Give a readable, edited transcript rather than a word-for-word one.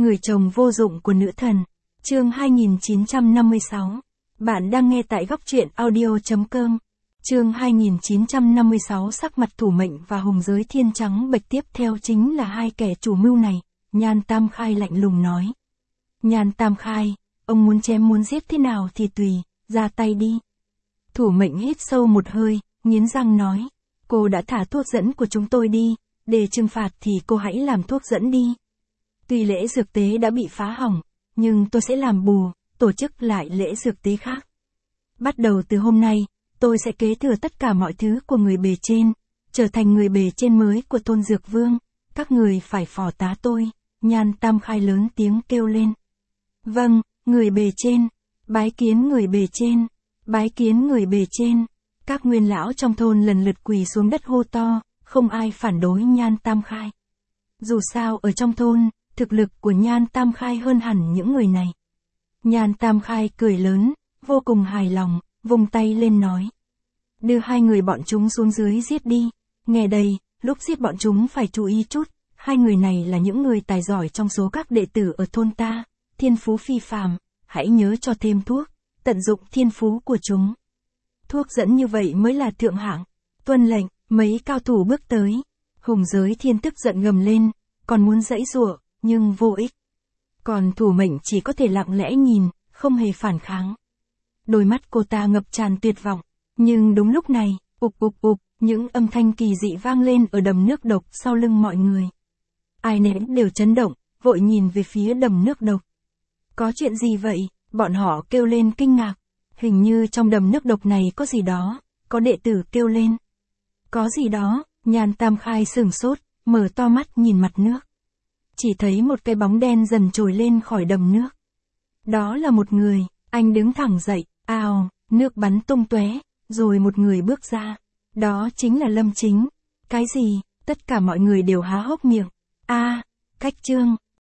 Người chồng vô dụng của nữ thần. Chương 2956. Bạn đang nghe tại góc truyện audio.com. Chương 2956. Sắc mặt Thủ Mệnh và Hùng Giới Thiên trắng bệch. Tiếp theo chính là hai kẻ chủ mưu này. Nhan Tam Khai lạnh lùng nói. Nhan Tam Khai, ông muốn chém muốn giết thế nào thì tùy, ra tay đi. Thủ Mệnh hít sâu một hơi, nghiến răng nói. Cô đã thả thuốc dẫn của chúng tôi đi, để trừng phạt thì cô hãy làm thuốc dẫn đi. Tuy lễ dược tế đã bị phá hỏng, nhưng tôi sẽ làm bù, tổ chức lại lễ dược tế khác. Bắt đầu từ hôm nay, tôi sẽ kế thừa tất cả mọi thứ của người bề trên, trở thành người bề trên mới của Tôn Dược Vương. Các người phải phò tá tôi. Nhan Tam Khai lớn tiếng kêu lên. Vâng, người bề trên, bái kiến người bề trên, bái kiến người bề trên. Các nguyên lão trong thôn lần lượt quỳ xuống đất hô to, không ai phản đối Nhan Tam Khai. Dù sao ở trong thôn, thực lực của Nhan Tam Khai hơn hẳn những người này. Nhan Tam Khai cười lớn, vô cùng hài lòng, vung tay lên nói. Đưa hai người bọn chúng xuống dưới giết đi. Nghe đây, lúc giết bọn chúng phải chú ý chút. Hai người này là những người tài giỏi trong số các đệ tử ở thôn ta, thiên phú phi phàm, hãy nhớ cho thêm thuốc, tận dụng thiên phú của chúng. Thuốc dẫn như vậy mới là thượng hạng. Tuân lệnh, mấy cao thủ bước tới. Hùng Giới Thiên tức giận gầm lên, còn muốn giãy giụa, nhưng vô ích. Còn Thủ Mệnh chỉ có thể lặng lẽ nhìn, không hề phản kháng. Đôi mắt cô ta ngập tràn tuyệt vọng, nhưng đúng lúc này, ục ục ục, những âm thanh kỳ dị vang lên ở đầm nước độc sau lưng mọi người. Ai nấy đều chấn động, vội nhìn về phía đầm nước độc. Có chuyện gì vậy? Bọn họ kêu lên kinh ngạc. Hình như trong đầm nước độc này có gì đó, có đệ tử kêu lên. Có gì đó? Nhan Tam Khai sửng sốt, mở to mắt nhìn mặt nước. Chỉ thấy một cái bóng đen dần trồi lên khỏi đầm nước. Đó là một người, anh đứng thẳng dậy, ào, nước bắn tung tóe, rồi một người bước ra. Đó chính là Lâm Chính. Cái gì? Tất cả mọi người đều há hốc miệng. Cách Trương,